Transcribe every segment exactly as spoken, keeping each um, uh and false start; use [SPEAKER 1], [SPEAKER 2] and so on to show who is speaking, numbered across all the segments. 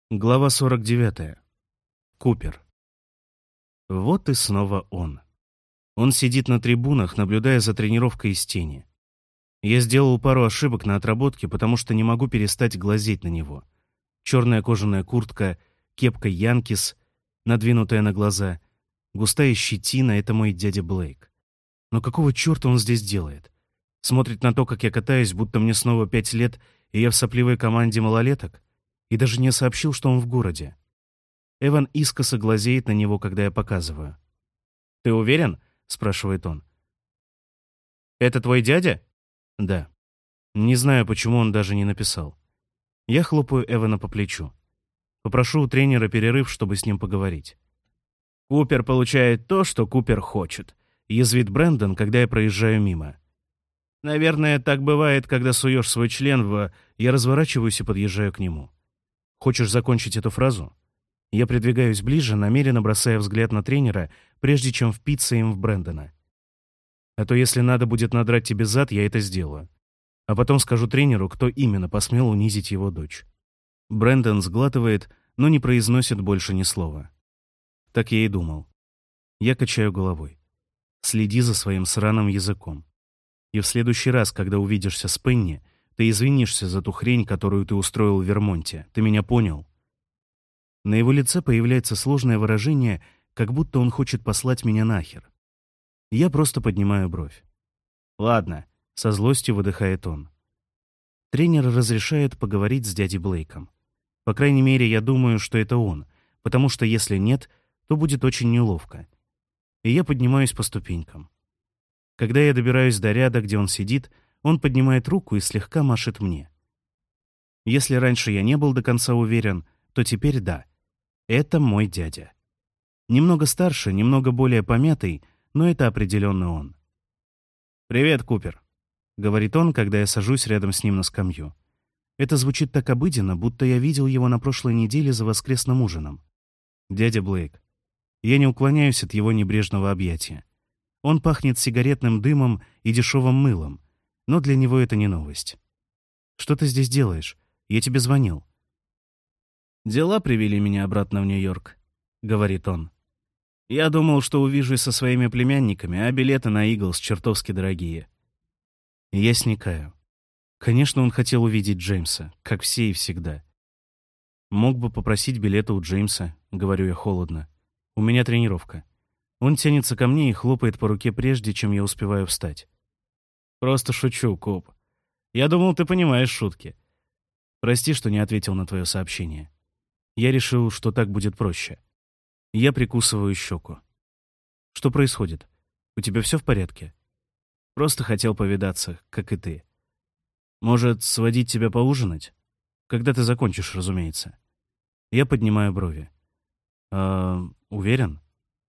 [SPEAKER 1] Глава сорок девятая. Купер. Вот и снова он. Он сидит на трибунах, наблюдая за тренировкой из тени. Я сделал пару ошибок на отработке, потому что не могу перестать глазеть на него. Черная кожаная куртка, кепка Янкис, надвинутая на глаза, густая щетина — это мой дядя Блейк. Но какого черта он здесь делает? Смотрит на то, как я катаюсь, будто мне снова пять лет, и я в сопливой команде малолеток? И даже не сообщил, что он в городе. Эван искоса глазеет на него, когда я показываю. «Ты уверен?» — спрашивает он. «Это твой дядя?» «Да». Не знаю, почему он даже не написал. Я хлопаю Эвана по плечу. Попрошу у тренера перерыв, чтобы с ним поговорить. «Купер получает то, что Купер хочет», — язвит Брэндон, когда я проезжаю мимо. Наверное, так бывает, когда суешь свой член в... Я разворачиваюсь и подъезжаю к нему. Хочешь закончить эту фразу? Я придвигаюсь ближе, намеренно бросая взгляд на тренера, прежде чем впиться им в Брэндона. А то если надо будет надрать тебе зад, я это сделаю. А потом скажу тренеру, кто именно посмел унизить его дочь. Брэндон сглатывает, но не произносит больше ни слова. Так я и думал. Я качаю головой. Следи за своим сраным языком. И в следующий раз, когда увидишься с Пенни, ты извинишься за ту хрень, которую ты устроил в Вермонте. Ты меня понял?» На его лице появляется сложное выражение, как будто он хочет послать меня нахер. Я просто поднимаю бровь. «Ладно», — со злостью выдыхает он. Тренер разрешает поговорить с дядей Блейком. По крайней мере, я думаю, что это он, потому что если нет, то будет очень неловко. И я поднимаюсь по ступенькам. Когда я добираюсь до ряда, где он сидит, он поднимает руку и слегка машет мне. Если раньше я не был до конца уверен, то теперь да. Это мой дядя. Немного старше, немного более помятый, но это определенно он. «Привет, Купер», — говорит он, когда я сажусь рядом с ним на скамью. Это звучит так обыденно, будто я видел его на прошлой неделе за воскресным ужином. Дядя Блейк. Я не уклоняюсь от его небрежного объятия. Он пахнет сигаретным дымом и дешевым мылом, но для него это не новость. «Что ты здесь делаешь? Я тебе звонил». «Дела привели меня обратно в Нью-Йорк», — говорит он. «Я думал, что увижусь со своими племянниками, а билеты на Иглс чертовски дорогие». Я сникаю. Конечно, он хотел увидеть Джеймса, как все и всегда. «Мог бы попросить билеты у Джеймса», — говорю я холодно. «У меня тренировка». Он тянется ко мне и хлопает по руке, прежде чем я успеваю встать. «Просто шучу, Коп. Я думал, ты понимаешь шутки. Прости, что не ответил на твое сообщение. Я решил, что так будет проще». Я прикусываю щеку. «Что происходит? У тебя все в порядке?» «Просто хотел повидаться, как и ты. Может, сводить тебя поужинать? Когда ты закончишь, разумеется». Я поднимаю брови. «А, уверен?»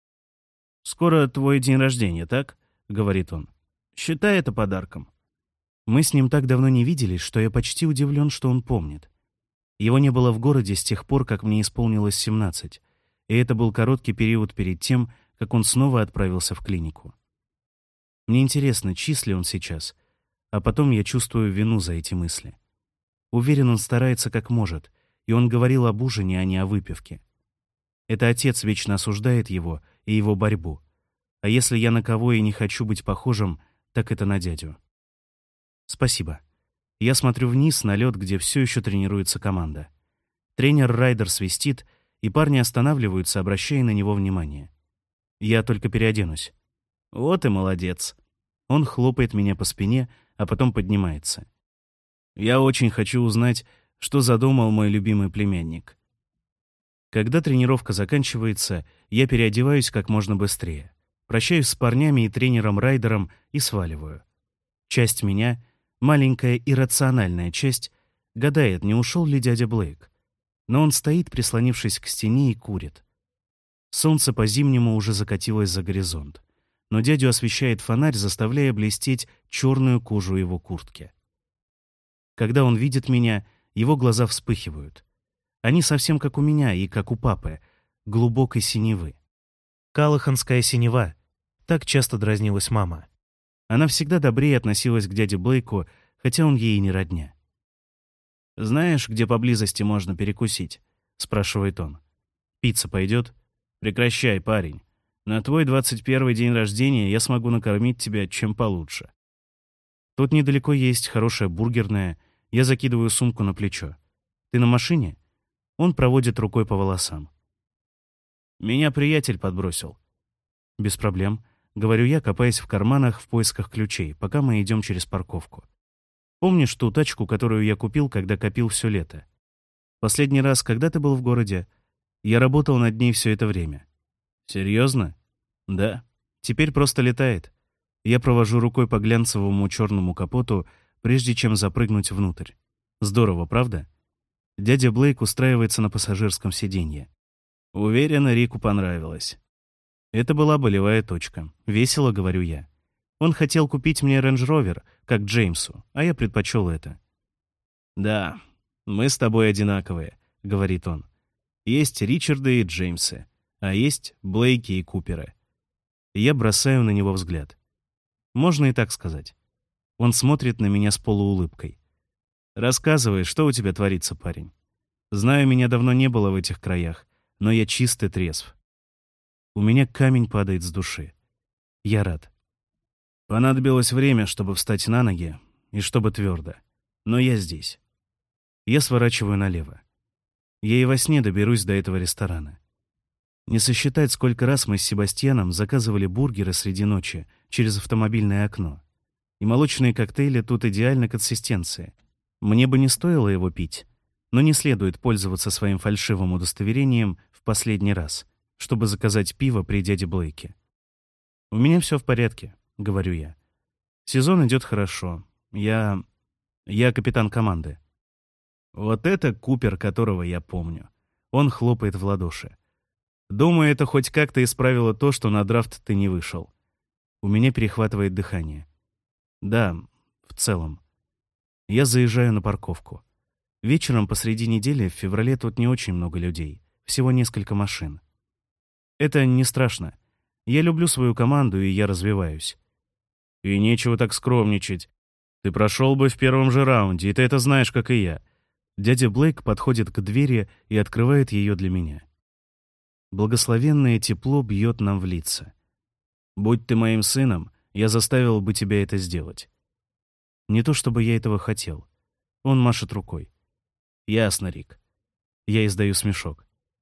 [SPEAKER 1] «Скоро твой день рождения, так?» — говорит он. «Считай это подарком». Мы с ним так давно не виделись, что я почти удивлен, что он помнит. Его не было в городе с тех пор, как мне исполнилось семнадцать, и это был короткий период перед тем, как он снова отправился в клинику. Мне интересно, чист ли он сейчас, а потом я чувствую вину за эти мысли. Уверен, он старается как может, и он говорил об ужине, а не о выпивке. Это отец вечно осуждает его и его борьбу. А если я на кого и не хочу быть похожим, так это на дядю. Спасибо. Я смотрю вниз на лед, где все еще тренируется команда. Тренер Райдер свистит, и парни останавливаются, обращая на него внимание. Я только переоденусь. Вот и молодец. Он хлопает меня по спине, а потом поднимается. Я очень хочу узнать, что задумал мой любимый племянник. Когда тренировка заканчивается, я переодеваюсь как можно быстрее. Прощаюсь с парнями и тренером Райдером и сваливаю. Часть меня, маленькая иррациональная часть, гадает, не ушел ли дядя Блейк. Но он стоит, прислонившись к стене, и курит. Солнце по-зимнему уже закатилось за горизонт, но дядю освещает фонарь, заставляя блестеть черную кожу его куртки. Когда он видит меня, его глаза вспыхивают. Они совсем как у меня и как у папы, глубокой синевы. «Калаханская синева», — так часто дразнилась мама. Она всегда добрее относилась к дяде Блейку, хотя он ей и не родня. «Знаешь, где поблизости можно перекусить?» — спрашивает он. «Пицца пойдет?» «Прекращай, парень. На твой двадцать первый день рождения я смогу накормить тебя чем получше». Тут недалеко есть хорошая бургерная. Я закидываю сумку на плечо. «Ты на машине?» Он проводит рукой по волосам. «Меня приятель подбросил». «Без проблем», — говорю я, копаясь в карманах в поисках ключей, пока мы идем через парковку. «Помнишь ту тачку, которую я купил, когда копил все лето? Последний раз, когда ты был в городе? Я работал над ней все это время». «Серьезно?» «Да. Теперь просто летает». Я провожу рукой по глянцевому черному капоту, прежде чем запрыгнуть внутрь. Здорово, правда? Дядя Блейк устраивается на пассажирском сиденье. Уверена, Рику понравилось. Это была болевая точка. Весело, говорю я. Он хотел купить мне Range Rover, как Джеймсу, а я предпочел это. «Да, мы с тобой одинаковые», — говорит он. «Есть Ричарды и Джеймсы, а есть Блейки и Куперы». Я бросаю на него взгляд. Можно и так сказать. Он смотрит на меня с полуулыбкой. «Рассказывай, что у тебя творится, парень. Знаю, меня давно не было в этих краях, но я чист и трезв. У меня камень падает с души. Я рад. Понадобилось время, чтобы встать на ноги, и чтобы твердо. Но я здесь. Я сворачиваю налево. Я и во сне доберусь до этого ресторана. Не сосчитать, сколько раз мы с Себастьяном заказывали бургеры среди ночи через автомобильное окно. И молочные коктейли тут идеальной консистенции. Мне бы не стоило его пить, но не следует пользоваться своим фальшивым удостоверением в последний раз, чтобы заказать пиво при дяде Блейке. «У меня все в порядке», — говорю я. «Сезон идет хорошо. Я... я капитан команды». Вот это Купер, которого я помню. Он хлопает в ладоши. «Думаю, это хоть как-то исправило то, что на драфт ты не вышел». У меня перехватывает дыхание. «Да, в целом». Я заезжаю на парковку. Вечером посреди недели в феврале тут не очень много людей. Всего несколько машин. Это не страшно. Я люблю свою команду, и я развиваюсь. И нечего так скромничать. Ты прошел бы в первом же раунде, и ты это знаешь, как и я. Дядя Блейк подходит к двери и открывает ее для меня. Благословенное тепло бьет нам в лица. Будь ты моим сыном, я заставил бы тебя это сделать. Не то чтобы я этого хотел. Он машет рукой. Ясно, Рик. Я издаю смешок.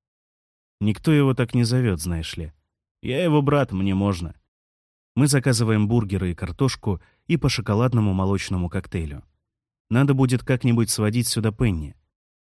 [SPEAKER 1] Никто его так не зовет, знаешь ли. Я его брат, мне можно. Мы заказываем бургеры и картошку и по шоколадному молочному коктейлю. Надо будет как-нибудь сводить сюда Пенни.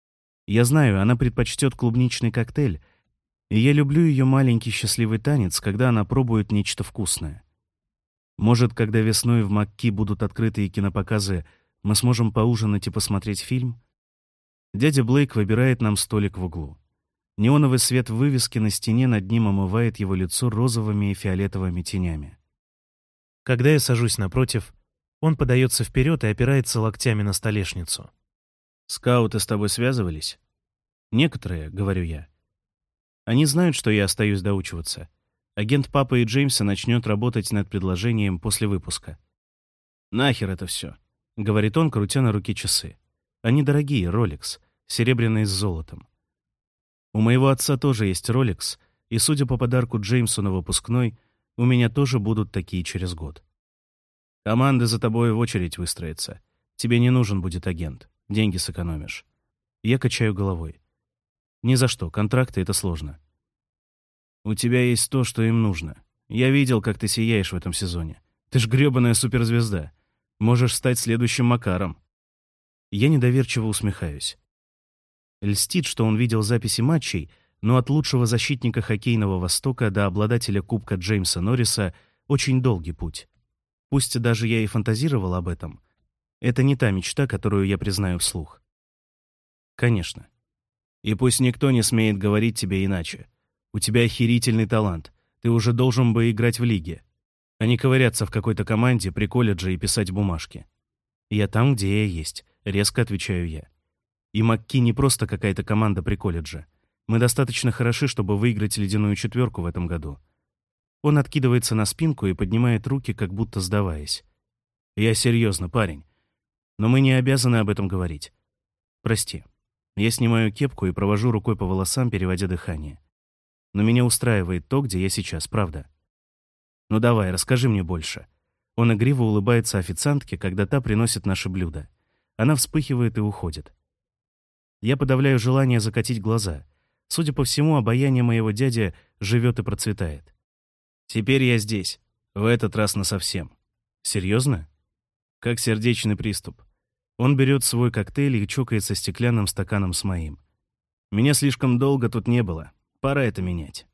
[SPEAKER 1] Я знаю, она предпочтет клубничный коктейль, и я люблю ее маленький счастливый танец, когда она пробует нечто вкусное. Может, когда весной в Макки будут открытые кинопоказы, мы сможем поужинать и посмотреть фильм? Дядя Блейк выбирает нам столик в углу. Неоновый свет вывески на стене над ним омывает его лицо розовыми и фиолетовыми тенями. Когда я сажусь напротив, он подается вперед и опирается локтями на столешницу. «Скауты с тобой связывались?» «Некоторые», — говорю я. «Они знают, что я остаюсь доучиваться. Агент папы и Джеймса начнет работать над предложением после выпуска». «Нахер это все», — говорит он, крутя на руке часы. «Они дорогие, Rolex, серебряные с золотом. У моего отца тоже есть Rolex, и, судя по подарку Джеймсу на выпускной, у меня тоже будут такие через год. Команда за тобой в очередь выстроится. Тебе не нужен будет агент. Деньги сэкономишь». Я качаю головой. «Ни за что. Контракты — это сложно». «У тебя есть то, что им нужно. Я видел, как ты сияешь в этом сезоне. Ты ж грёбаная суперзвезда. Можешь стать следующим Макаром». Я недоверчиво усмехаюсь. Льстит, что он видел записи матчей, но от лучшего защитника хоккейного Востока до обладателя Кубка Джеймса Норриса очень долгий путь. Пусть даже я и фантазировал об этом, это не та мечта, которую я признаю вслух. Конечно. И пусть никто не смеет говорить тебе иначе. У тебя охерительный талант. Ты уже должен бы играть в лиге, а не ковыряться в какой-то команде при колледже и писать бумажки. Я там, где я есть, резко отвечаю я. И Макки не просто какая-то команда при колледже. Мы достаточно хороши, чтобы выиграть ледяную четверку в этом году. Он откидывается на спинку и поднимает руки, как будто сдаваясь. Я серьезно, парень. Но мы не обязаны об этом говорить. Прости. Я снимаю кепку и провожу рукой по волосам, переводя дыхание. Но меня устраивает то, где я сейчас, правда. Ну давай, расскажи мне больше. Он игриво улыбается официантке, когда та приносит наше блюдо. Она вспыхивает и уходит. Я подавляю желание закатить глаза. Судя по всему, обаяние моего дяди живет и процветает. Теперь я здесь. В этот раз насовсем. Серьезно? Как сердечный приступ. Он берет свой коктейль и чокается стеклянным стаканом с моим. Меня слишком долго тут не было. Пора это менять.